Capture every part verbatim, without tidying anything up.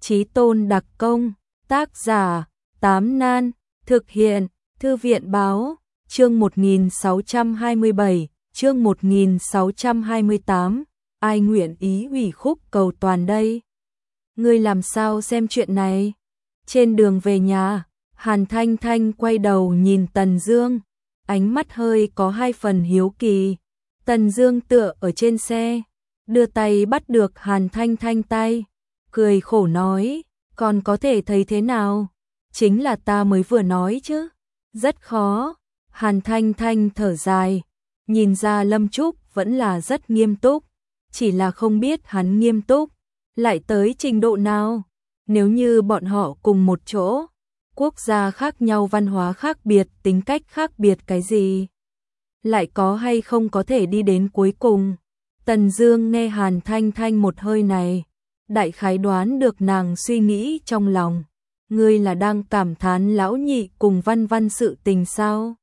Chí tôn đặc công, tác giả, Tám Nan, thực hiện, Thư viện báo, chương một nghìn sáu trăm hai mươi bảy, chương một nghìn sáu trăm hai mươi tám, ai nguyện ý ủy khúc cầu toàn đây? Ngươi làm sao xem chuyện này? Trên đường về nhà, Hàn Thanh Thanh quay đầu nhìn Tần Dương, ánh mắt hơi có hai phần hiếu kỳ. Tần Dương tựa ở trên xe, đưa tay bắt được Hàn Thanh Thanh tay, cười khổ nói, còn có thể thấy thế nào? Chính là ta mới vừa nói chứ, rất khó. Hàn Thanh Thanh thở dài, nhìn ra Lâm Trúc vẫn là rất nghiêm túc, chỉ là không biết hắn nghiêm túc lại tới trình độ nào. Nếu như bọn họ cùng một chỗ, quốc gia khác nhau, văn hóa khác biệt, tính cách khác biệt, cái gì lại có hay không có thể đi đến cuối cùng. Tần Dương nghe Hàn Thanh Thanh một hơi này, đại khái đoán được nàng suy nghĩ trong lòng. Ngươi là đang cảm thán lão nhị cùng Văn Văn sự tình sao?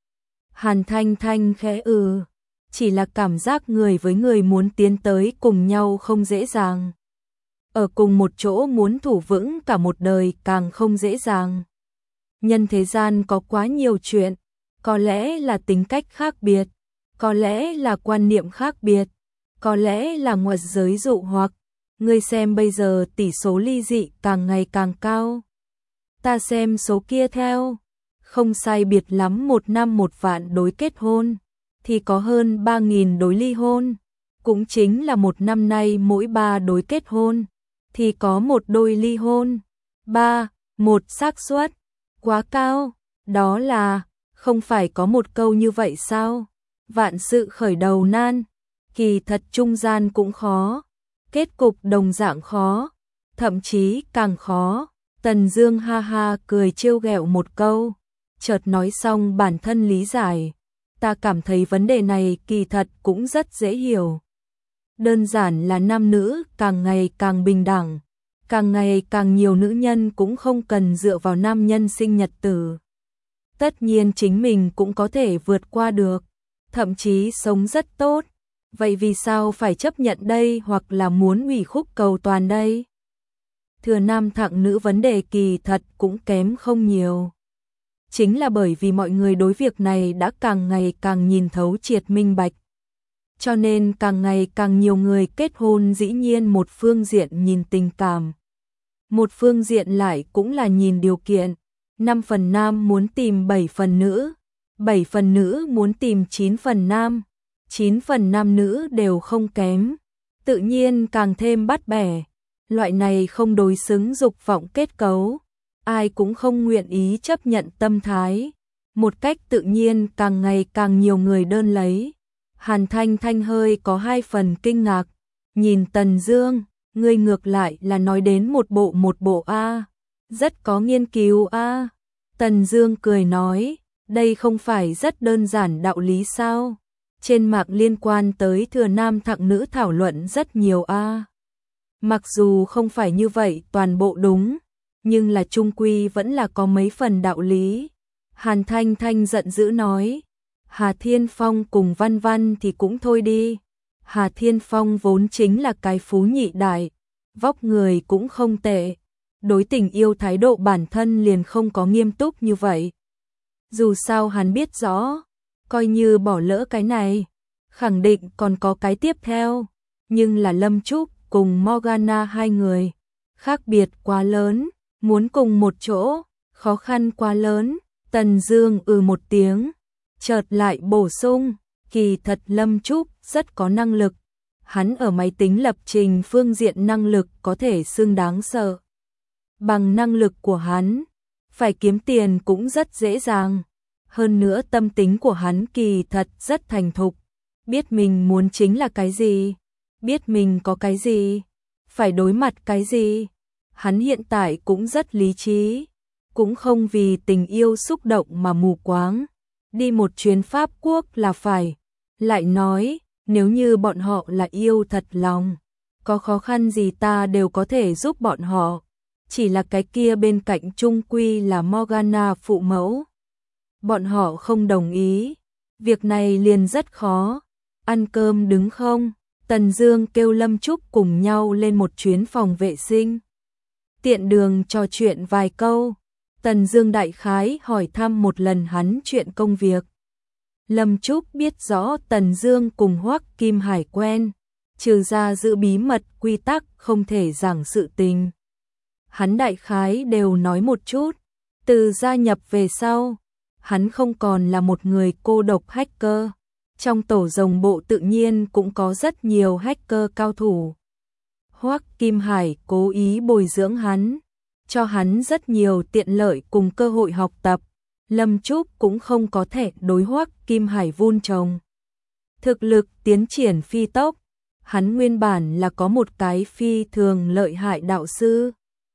Hàn Thanh Thanh khẽ ừ, chỉ là cảm giác người với người muốn tiến tới cùng nhau không dễ dàng. Ở cùng một chỗ muốn thủ vững cả một đời càng không dễ dàng. Nhân thế gian có quá nhiều chuyện, có lẽ là tính cách khác biệt, có lẽ là quan niệm khác biệt, có lẽ là ngoại giới dụ hoặc. Ngươi xem bây giờ tỷ số ly dị càng ngày càng cao. Ta xem số kia theo, không sai biệt lắm một năm một vạn đối kết hôn, thì có hơn ba nghìn đối ly hôn. Cũng chính là một năm nay mỗi ba đối kết hôn, thì có một đôi ly hôn. Ba, một xác suất, quá cao, đó là, không phải có một câu như vậy sao? Vạn sự khởi đầu nan, kỳ thật trung gian cũng khó, kết cục đồng dạng khó, thậm chí càng khó. Tần Dương ha ha cười trêu ghẹo một câu, chợt nói xong bản thân lý giải. Ta cảm thấy vấn đề này kỳ thật cũng rất dễ hiểu. Đơn giản là nam nữ càng ngày càng bình đẳng, càng ngày càng nhiều nữ nhân cũng không cần dựa vào nam nhân sinh nhật tử. Tất nhiên chính mình cũng có thể vượt qua được, thậm chí sống rất tốt. Vậy vì sao phải chấp nhận đây, hoặc là muốn ủy khúc cầu toàn đây? Thừa nam thặng nữ vấn đề kỳ thật cũng kém không nhiều. Chính là bởi vì mọi người đối việc này đã càng ngày càng nhìn thấu triệt minh bạch. Cho nên càng ngày càng nhiều người kết hôn dĩ nhiên một phương diện nhìn tình cảm, một phương diện lại cũng là nhìn điều kiện. Năm phần nam muốn tìm bảy phần nữ, bảy phần nữ muốn tìm chín phần nam, chín phần nam nữ đều không kém, tự nhiên càng thêm bắt bẻ. Loại này không đối xứng dục vọng kết cấu, ai cũng không nguyện ý chấp nhận tâm thái, một cách tự nhiên càng ngày càng nhiều người đơn lấy. Hàn Thanh Thanh hơi có hai phần kinh ngạc, nhìn Tần Dương, ngươi ngược lại là nói đến một bộ một bộ a, rất có nghiên cứu a. Tần Dương cười nói, đây không phải rất đơn giản đạo lý sao? Trên mạng liên quan tới thừa nam thặng nữ thảo luận rất nhiều a. Mặc dù không phải như vậy toàn bộ đúng, nhưng là chung quy vẫn là có mấy phần đạo lý. Hàn Thanh Thanh giận dữ nói, Hà Thiên Phong cùng Văn Văn thì cũng thôi đi. Hà Thiên Phong vốn chính là cái phú nhị đại, vóc người cũng không tệ, đối tình yêu thái độ bản thân liền không có nghiêm túc như vậy. Dù sao hắn biết rõ, coi như bỏ lỡ cái này, khẳng định còn có cái tiếp theo. Nhưng là Lâm Trúc cùng Morgana hai người, khác biệt quá lớn, muốn cùng một chỗ, khó khăn quá lớn. Tần Dương ừ một tiếng, chợt lại bổ sung, kỳ thật Lâm Trúc rất có năng lực, hắn ở máy tính lập trình phương diện năng lực có thể xưng đáng sợ. Bằng năng lực của hắn, phải kiếm tiền cũng rất dễ dàng. Hơn nữa tâm tính của hắn kỳ thật rất thành thục, biết mình muốn chính là cái gì, biết mình có cái gì, phải đối mặt cái gì. Hắn hiện tại cũng rất lý trí, cũng không vì tình yêu xúc động mà mù quáng. Đi một chuyến Pháp Quốc là phải. Lại nói, nếu như bọn họ là yêu thật lòng, có khó khăn gì ta đều có thể giúp bọn họ. Chỉ là cái kia bên cạnh trung quy là Morgana phụ mẫu. Bọn họ không đồng ý, việc này liền rất khó. Ăn cơm đứng không? Tần Dương kêu Lâm Trúc cùng nhau lên một chuyến phòng vệ sinh. Tiện đường trò chuyện vài câu, Tần Dương đại khái hỏi thăm một lần hắn chuyện công việc. Lâm Trúc biết rõ Tần Dương cùng Hoắc Kim Hải quen, trừ ra giữ bí mật quy tắc không thể giảng sự tình. Hắn đại khái đều nói một chút, từ gia nhập về sau, hắn không còn là một người cô độc hacker. Trong tổ rồng bộ tự nhiên cũng có rất nhiều hacker cao thủ. Hoắc Kim Hải cố ý bồi dưỡng hắn, cho hắn rất nhiều tiện lợi cùng cơ hội học tập. Lâm Trúc cũng không có thể đối Hoắc Kim Hải vun trồng. Thực lực tiến triển phi tốc, hắn nguyên bản là có một cái phi thường lợi hại đạo sư.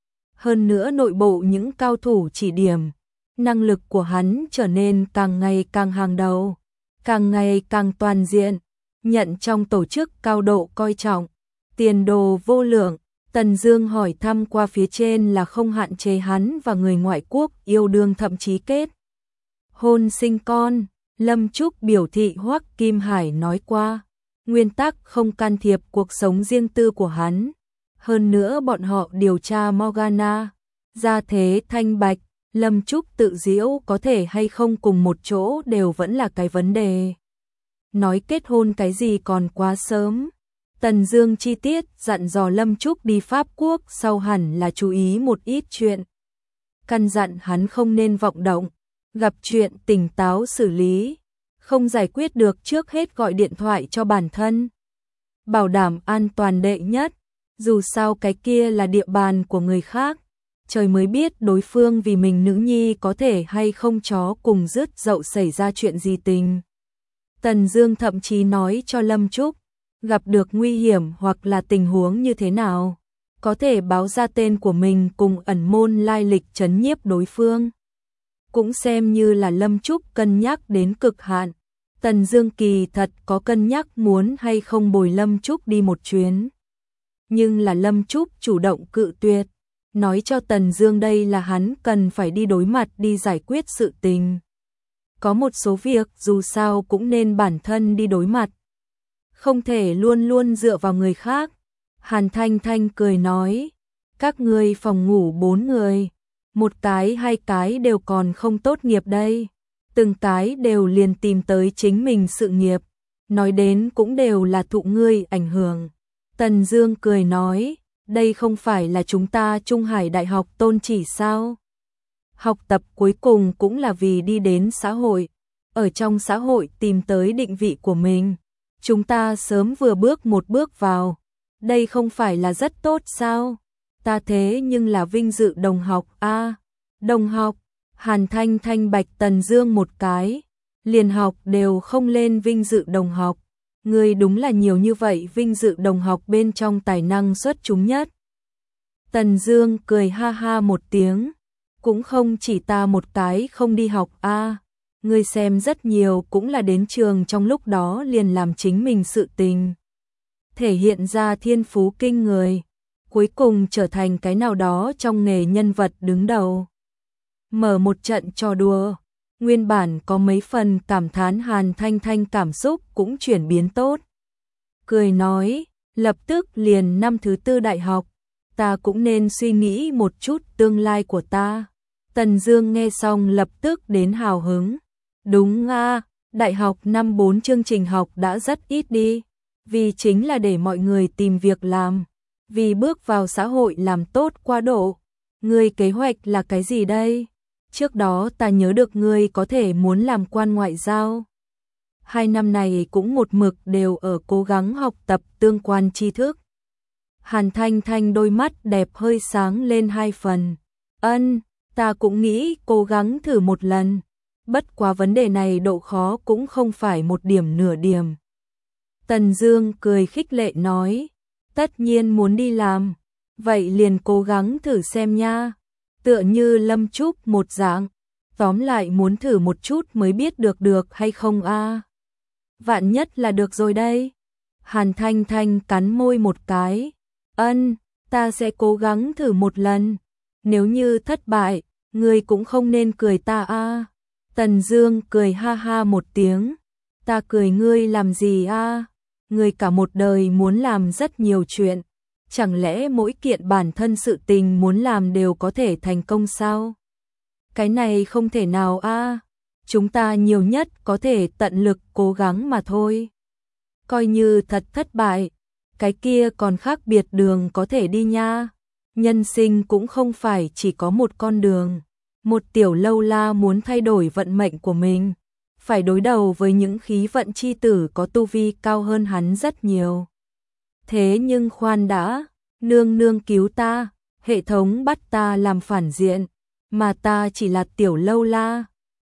Hơn nữa nội bộ những cao thủ chỉ điểm, năng lực của hắn trở nên càng ngày càng hàng đầu, càng ngày càng toàn diện, nhận trong tổ chức cao độ coi trọng, tiền đồ vô lượng. Tần Dương hỏi thăm qua phía trên là không hạn chế hắn và người ngoại quốc yêu đương, thậm chí kết hôn sinh con. Lâm Trúc biểu thị Hoắc Kim Hải nói qua, nguyên tắc không can thiệp cuộc sống riêng tư của hắn. Hơn nữa bọn họ điều tra Morgana, gia thế thanh bạch, Lâm Trúc tự giễu có thể hay không cùng một chỗ đều vẫn là cái vấn đề. Nói kết hôn cái gì còn quá sớm. Tần Dương chi tiết dặn dò Lâm Trúc đi Pháp Quốc sau hẳn là chú ý một ít chuyện. Căn dặn hắn không nên vọng động, gặp chuyện tỉnh táo xử lý, không giải quyết được trước hết gọi điện thoại cho bản thân. Bảo đảm an toàn đệ nhất, dù sao cái kia là địa bàn của người khác, trời mới biết đối phương vì mình nữ nhi có thể hay không chó cùng rứt dậu xảy ra chuyện gì tình. Tần Dương thậm chí nói cho Lâm Trúc, gặp được nguy hiểm hoặc là tình huống như thế nào, có thể báo ra tên của mình cùng ẩn môn lai lịch trấn nhiếp đối phương. Cũng xem như là Lâm Trúc cân nhắc đến cực hạn. Tần Dương kỳ thật có cân nhắc muốn hay không bồi Lâm Trúc đi một chuyến. Nhưng là Lâm Trúc chủ động cự tuyệt, nói cho Tần Dương đây là hắn cần phải đi đối mặt, đi giải quyết sự tình. Có một số việc dù sao cũng nên bản thân đi đối mặt, không thể luôn luôn dựa vào người khác. Hàn Thanh Thanh cười nói, các ngươi phòng ngủ bốn người, một cái hai cái đều còn không tốt nghiệp đây, từng cái đều liền tìm tới chính mình sự nghiệp, nói đến cũng đều là thụ ngươi ảnh hưởng. Tần Dương cười nói, đây không phải là chúng ta Trung Hải Đại học tôn chỉ sao? Học tập cuối cùng cũng là vì đi đến xã hội, ở trong xã hội tìm tới định vị của mình. Chúng ta sớm vừa bước một bước vào, đây không phải là rất tốt sao? Ta thế nhưng là vinh dự đồng học a. À, đồng học? Hàn Thanh Thanh bạch Tần Dương một cái, liền học đều không lên vinh dự đồng học. Ngươi đúng là nhiều như vậy vinh dự đồng học bên trong tài năng xuất chúng nhất. Tần Dương cười ha ha một tiếng, cũng không chỉ ta một cái không đi học a. À, ngươi xem rất nhiều cũng là đến trường trong lúc đó liền làm chính mình sự tình, thể hiện ra thiên phú kinh người, cuối cùng trở thành cái nào đó trong nghề nhân vật đứng đầu. Mở một trận trò đùa, nguyên bản có mấy phần cảm thán Hàn Thanh Thanh cảm xúc cũng chuyển biến tốt. Cười nói, lập tức liền năm thứ tư đại học, ta cũng nên suy nghĩ một chút tương lai của ta. Tần Dương nghe xong lập tức đến hào hứng. Đúng a, đại học năm bốn chương trình học đã rất ít đi, vì chính là để mọi người tìm việc làm, vì bước vào xã hội làm tốt quá độ. Ngươi kế hoạch là cái gì đây? Trước đó ta nhớ được ngươi có thể muốn làm quan ngoại giao. Hai năm này cũng một mực đều ở cố gắng học tập tương quan tri thức. Hàn Thanh Thanh đôi mắt đẹp hơi sáng lên hai phần. Ân, ta cũng nghĩ cố gắng thử một lần. Bất quá vấn đề này độ khó cũng không phải một điểm nửa điểm. Tần Dương cười khích lệ nói, tất nhiên muốn đi làm, vậy liền cố gắng thử xem nha. Tựa như Lâm Trúc một dạng, tóm lại muốn thử một chút mới biết được được hay không a. À. Vạn nhất là được rồi đây. Hàn Thanh Thanh cắn môi một cái. Ân, ta sẽ cố gắng thử một lần. Nếu như thất bại, ngươi cũng không nên cười ta a. À. Tần Dương cười ha ha một tiếng. Ta cười ngươi làm gì a? À? Ngươi cả một đời muốn làm rất nhiều chuyện, chẳng lẽ mỗi kiện bản thân sự tình muốn làm đều có thể thành công sao? Cái này không thể nào a, chúng ta nhiều nhất có thể tận lực cố gắng mà thôi. Coi như thật thất bại, cái kia còn khác biệt đường có thể đi nha. Nhân sinh cũng không phải chỉ có một con đường. Một tiểu lâu la muốn thay đổi vận mệnh của mình, phải đối đầu với những khí vận chi tử có tu vi cao hơn hắn rất nhiều. Thế nhưng khoan đã, nương nương cứu ta, hệ thống bắt ta làm phản diện, mà ta chỉ là tiểu lâu la,